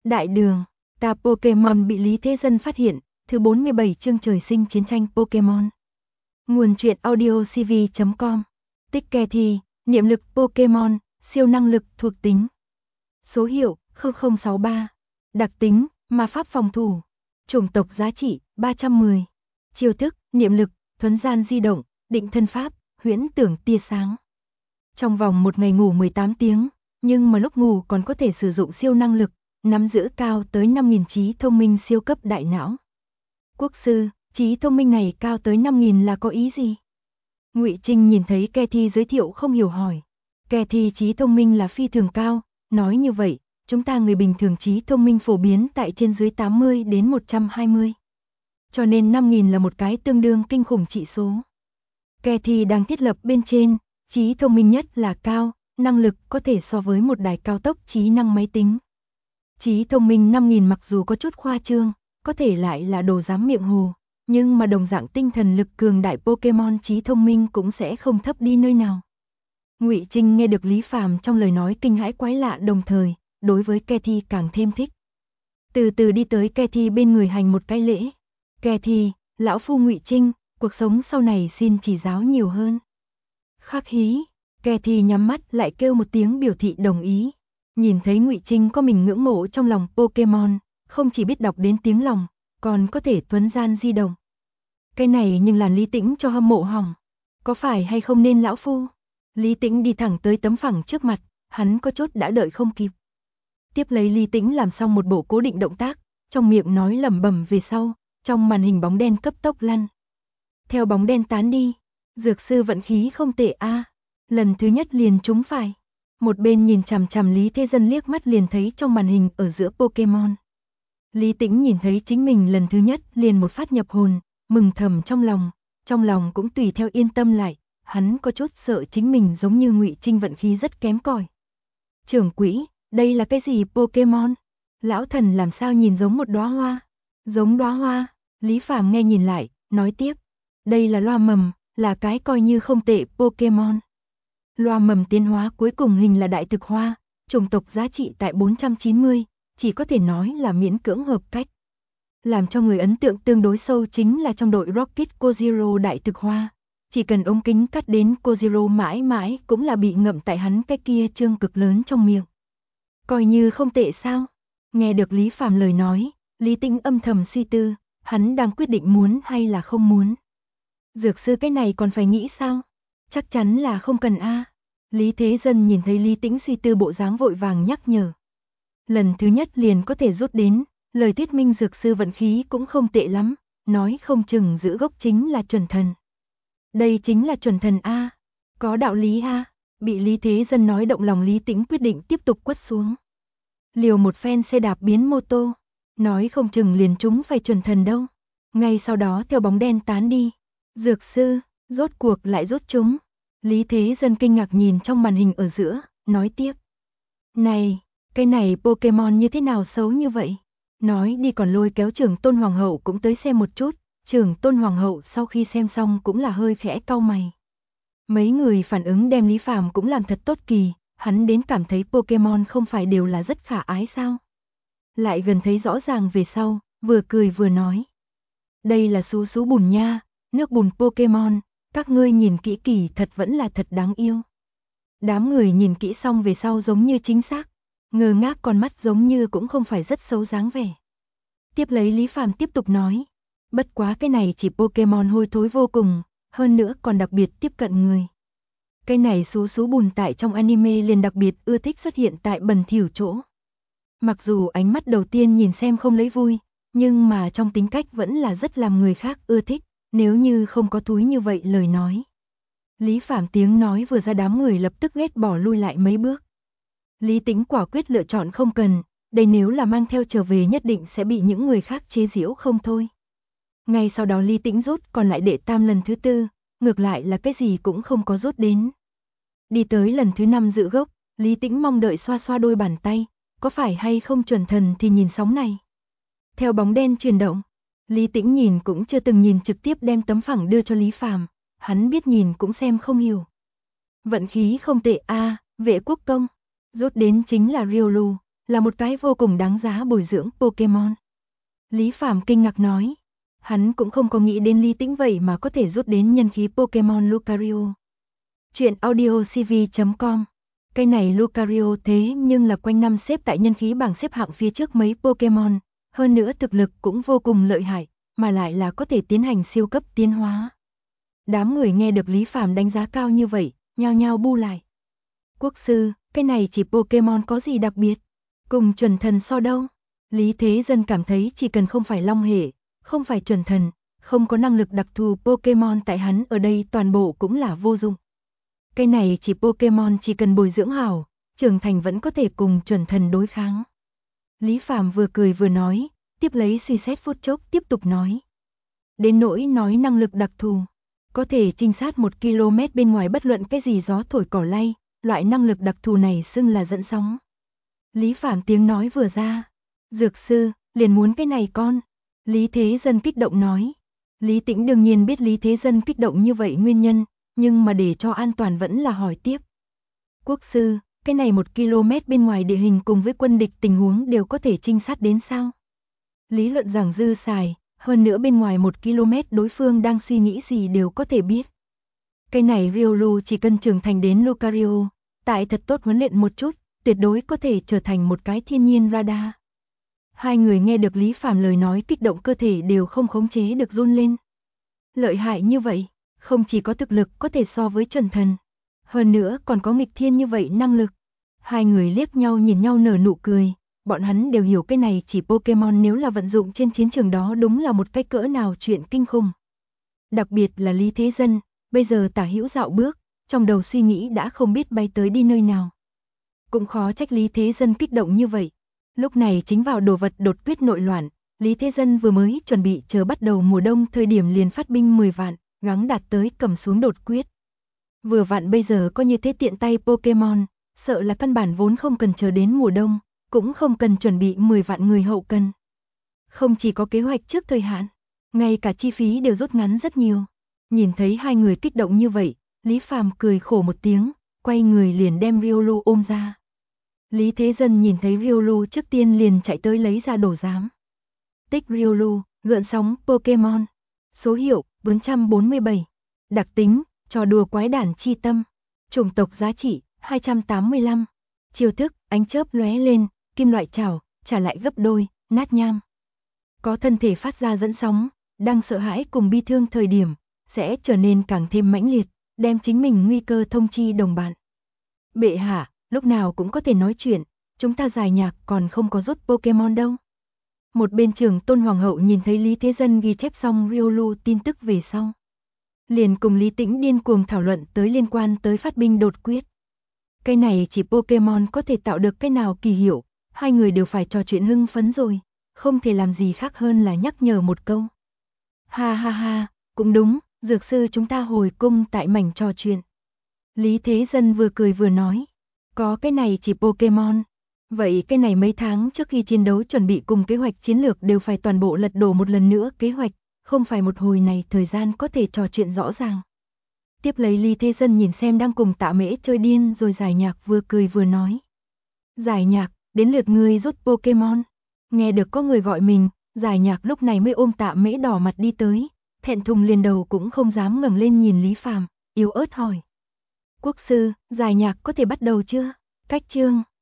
Đại đường, ta Pokemon bị Lý Thế Dân phát hiện, thứ 47 chương trời sinh chiến tranh Pokemon. Nguồn truyện audiocv.com. Tích kè thi, niệm lực Pokemon, siêu năng lực thuộc tính. Số hiệu 0063. Đặc tính, ma pháp phòng thủ. Chủng tộc giá trị 310. Chiêu thức, niệm lực, thuấn gian di động, định thân pháp, huyễn tưởng tia sáng. Trong vòng một ngày ngủ 18 tiếng, nhưng mà lúc ngủ còn có thể sử dụng siêu năng lực, nắm giữ cao tới 5.000 trí thông minh siêu cấp đại não. Quốc sư, trí thông minh này cao tới 5.000 là có ý gì? Ngụy Trinh nhìn thấy Cathy giới thiệu không hiểu hỏi. Cathy trí thông minh là phi thường cao, nói như vậy, chúng ta người bình thường trí thông minh phổ biến tại trên dưới 80 đến 120. Cho nên 5.000 là một cái tương đương kinh khủng trị số. Cathy đang thiết lập bên trên, trí thông minh nhất là cao, năng lực có thể so với một đài cao tốc trí năng máy tính. Trí thông minh 5.000 mặc dù có chút khoa trương, có thể lại là đồ dám miệng hồ, nhưng mà đồng dạng tinh thần lực cường đại Pokemon trí thông minh cũng sẽ không thấp đi nơi nào. Ngụy Trinh nghe được Lý Phàm trong lời nói kinh hãi quái lạ, đồng thời, đối với Cathy càng thêm thích. Từ từ đi tới Cathy bên người hành một cái lễ. Cathy, lão phu Ngụy Trinh, cuộc sống sau này xin chỉ giáo nhiều hơn. Khắc hí, Cathy nhắm mắt lại kêu một tiếng biểu thị đồng ý. Nhìn thấy Ngụy Trinh có mình ngưỡng mộ trong lòng Pokemon, không chỉ biết đọc đến tiếng lòng, còn có thể thuấn gian di động. Cái này nhưng là Lý Tĩnh cho hâm mộ hỏng. Có phải hay không nên lão phu? Lý Tĩnh đi thẳng tới tấm phẳng trước mặt, hắn có chút đã đợi không kịp. Tiếp lấy Lý Tĩnh làm xong một bộ cố định động tác, trong miệng nói lẩm bẩm về sau, trong màn hình bóng đen cấp tốc lăn. Theo bóng đen tán đi, dược sư vận khí không tệ a, lần thứ nhất liền trúng phải. Một bên nhìn chằm chằm Lý Thế Dân liếc mắt liền thấy trong màn hình ở giữa Pokemon. Lý Tĩnh nhìn thấy chính mình lần thứ nhất liền một phát nhập hồn, mừng thầm trong lòng cũng tùy theo yên tâm lại, hắn có chút sợ chính mình giống như Ngụy Trinh vận khí rất kém cỏi. Trưởng quỹ, đây là cái gì Pokemon? Lão thần làm sao nhìn giống một đóa hoa? Giống đóa hoa? Lý Phàm nghe nhìn lại, nói tiếp, đây là loa mầm, là cái coi như không tệ Pokemon. Loa mầm tiến hóa cuối cùng hình là đại thực hoa, chủng tộc giá trị tại 490, chỉ có thể nói là miễn cưỡng hợp cách. Làm cho người ấn tượng tương đối sâu chính là trong đội Rocket Kozero đại thực hoa, chỉ cần ống kính cắt đến Kozero mãi mãi cũng là bị ngậm tại hắn cái kia trương cực lớn trong miệng. Coi như không tệ sao? Nghe được Lý Phàm lời nói, Lý Tĩnh âm thầm suy tư, hắn đang quyết định muốn hay là không muốn. Dược sư cái này còn phải nghĩ sao? Chắc chắn là không cần a. Lý Thế Dân nhìn thấy Lý Tĩnh suy tư bộ dáng vội vàng nhắc nhở. Lần thứ nhất liền có thể rút đến, lời thuyết minh dược sư vận khí cũng không tệ lắm, nói không chừng giữ gốc chính là chuẩn thần. Đây chính là chuẩn thần a, có đạo lý a. Bị Lý Thế Dân nói động lòng, Lý Tĩnh quyết định tiếp tục quất xuống. Liều một phen xe đạp biến mô tô, nói không chừng liền chúng phải chuẩn thần đâu. Ngay sau đó theo bóng đen tán đi, dược sư, rốt cuộc lại rút chúng. Lý Thế Dân kinh ngạc nhìn trong màn hình ở giữa, nói tiếp. Này, cái này Pokemon như thế nào xấu như vậy? Nói đi còn lôi kéo Trưởng Tôn Hoàng hậu cũng tới xem một chút. Trưởng Tôn Hoàng hậu sau khi xem xong cũng là hơi khẽ cau mày. Mấy người phản ứng đem Lý Phàm cũng làm thật tốt kỳ, hắn đến cảm thấy Pokemon không phải đều là rất khả ái sao? Lại gần thấy rõ ràng về sau, vừa cười vừa nói. Đây là sú sú bùn nha, nước bùn Pokemon, các ngươi nhìn kỹ kỳ thật vẫn là thật đáng yêu. Đám người nhìn kỹ xong về sau giống như chính xác, ngơ ngác con mắt giống như cũng không phải rất xấu dáng vẻ. Tiếp lấy Lý Phàm tiếp tục nói, bất quá cái này chỉ Pokemon hôi thối vô cùng, hơn nữa còn đặc biệt tiếp cận người. Cái này sú sú bùn tại trong anime liền đặc biệt ưa thích xuất hiện tại bẩn thỉu chỗ. Mặc dù ánh mắt đầu tiên nhìn xem không lấy vui, nhưng mà trong tính cách vẫn là rất làm người khác ưa thích, nếu như không có thúi như vậy lời nói. Lý Phàm tiếng nói vừa ra, đám người lập tức ghét bỏ lui lại mấy bước. Lý Tĩnh quả quyết lựa chọn không cần, đây nếu là mang theo trở về nhất định sẽ bị những người khác chế giễu không thôi. Ngay sau đó Lý Tĩnh rút còn lại đệ tam lần thứ tư, ngược lại là cái gì cũng không có rút đến. Đi tới lần thứ 5 giữ gốc, Lý Tĩnh mong đợi xoa xoa đôi bàn tay, có phải hay không chuẩn thần thì nhìn sóng này. Theo bóng đen chuyển động, Lý Tĩnh nhìn cũng chưa từng nhìn, trực tiếp đem tấm phẳng đưa cho Lý Phàm, hắn biết nhìn cũng xem không hiểu. Vận khí không tệ a, vệ quốc công, rút đến chính là Riolu, là một cái vô cùng đáng giá bồi dưỡng Pokemon. Lý Phàm kinh ngạc nói. Hắn cũng không có nghĩ đến Lý Tĩnh vậy mà có thể rút đến nhân khí Pokemon Lucario. Chuyện audio cv.com. Cây này Lucario thế nhưng là quanh năm xếp tại nhân khí bảng xếp hạng phía trước mấy Pokemon, hơn nữa thực lực cũng vô cùng lợi hại, mà lại là có thể tiến hành siêu cấp tiến hóa. Đám người nghe được Lý Phàm đánh giá cao như vậy, nhao nhao bu lại. Quốc sư, cái này chỉ Pokemon có gì đặc biệt? Cùng chuẩn thần so đâu? Lý Thế Dân cảm thấy chỉ cần không phải long hệ, không phải chuẩn thần, không có năng lực đặc thù Pokemon tại hắn ở đây toàn bộ cũng là vô dụng. Cái này chỉ Pokemon chỉ cần bồi dưỡng hảo, trưởng thành vẫn có thể cùng chuẩn thần đối kháng. Lý Phàm vừa cười vừa nói, tiếp lấy suy xét phút chốc tiếp tục nói. Đến nỗi nói năng lực đặc thù, có thể trinh sát 1 km bên ngoài bất luận cái gì gió thổi cỏ lay, loại năng lực đặc thù này xưng là dẫn sóng. Lý Phàm tiếng nói vừa ra, dược sư, liền muốn cái này con. Lý Thế Dân kích động nói. Lý Tĩnh đương nhiên biết Lý Thế Dân kích động như vậy nguyên nhân, nhưng mà để cho an toàn vẫn là hỏi tiếp. Quốc sư, cái này 1 km bên ngoài địa hình cùng với quân địch tình huống đều có thể trinh sát đến sao? Lý luận giảng dư xài, hơn nữa bên ngoài 1 km đối phương đang suy nghĩ gì đều có thể biết. Cái này Riolu chỉ cần trưởng thành đến Lucario, tại thật tốt huấn luyện một chút, tuyệt đối có thể trở thành một cái thiên nhiên radar. Hai người nghe được Lý Phàm lời nói kích động cơ thể đều không khống chế được run lên. Lợi hại như vậy, không chỉ có thực lực có thể so với chuẩn thần, hơn nữa còn có nghịch thiên như vậy năng lực. Hai người liếc nhau nhìn nhau nở nụ cười, bọn hắn đều hiểu cái này chỉ Pokemon nếu là vận dụng trên chiến trường đó đúng là một cái cỡ nào chuyện kinh khủng. Đặc biệt là Lý Thế Dân, bây giờ tả hữu dạo bước, trong đầu suy nghĩ đã không biết bay tới đi nơi nào. Cũng khó trách Lý Thế Dân kích động như vậy. Lúc này chính vào đồ vật đột quyết nội loạn, Lý Thế Dân vừa mới chuẩn bị chờ bắt đầu mùa đông thời điểm liền phát binh 10 vạn, gắng đạt tới cầm xuống đột quyết. Vừa vặn bây giờ có như thế tiện tay Pokemon, sợ là căn bản vốn không cần chờ đến mùa đông, cũng không cần chuẩn bị 10 vạn người hậu cần. Không chỉ có kế hoạch trước thời hạn, ngay cả chi phí đều rút ngắn rất nhiều. Nhìn thấy hai người kích động như vậy, Lý Phàm cười khổ một tiếng, quay người liền đem Riolu ôm ra. Lý Thế Dân nhìn thấy Riolu trước tiên liền chạy tới lấy ra đồ giám. Tích Riolu, gợn sóng Pokemon. Số hiệu 447. Đặc tính, trò đùa quái đản chi tâm. Chủng tộc giá trị 285. Chiêu thức, ánh chớp lóe lên, kim loại chảo, trả lại gấp đôi, nát nham. Có thân thể phát ra dẫn sóng, đang sợ hãi cùng bi thương thời điểm, sẽ trở nên càng thêm mãnh liệt, đem chính mình nguy cơ thông chi đồng bạn. Bệ hạ, lúc nào cũng có thể nói chuyện, chúng ta giải nhạc còn không có rút Pokemon đâu. Một bên trưởng Tôn Hoàng hậu nhìn thấy Lý Thế Dân ghi chép xong Riolu tin tức về sau. Liền cùng Lý Tĩnh điên cuồng thảo luận tới liên quan tới phát binh đột quyết. Cái này chỉ Pokemon có thể tạo được cái nào kỳ hiệu, hai người đều phải trò chuyện hưng phấn rồi, không thể làm gì khác hơn là nhắc nhở một câu. Ha ha ha, cũng đúng, dược sư chúng ta hồi cung tại mảnh trò chuyện. Lý Thế Dân vừa cười vừa nói. Có cái này chỉ Pokemon. Vậy cái này mấy tháng trước khi chiến đấu chuẩn bị cùng kế hoạch chiến lược đều phải toàn bộ lật đổ một lần nữa kế hoạch, không phải một hồi này thời gian có thể trò chuyện rõ ràng. Tiếp lấy Lý Thế Dân nhìn xem đang cùng Tạ Mễ chơi điên rồi giải nhạc vừa cười vừa nói. Giải nhạc, đến lượt ngươi rút Pokemon. Nghe được có người gọi mình, giải nhạc lúc này mới ôm Tạ Mễ đỏ mặt đi tới, thẹn thùng liền đầu cũng không dám ngẩng lên nhìn Lý Phàm, yếu ớt hỏi. Quốc sư, giải nhạc có thể bắt đầu chưa? Cách chương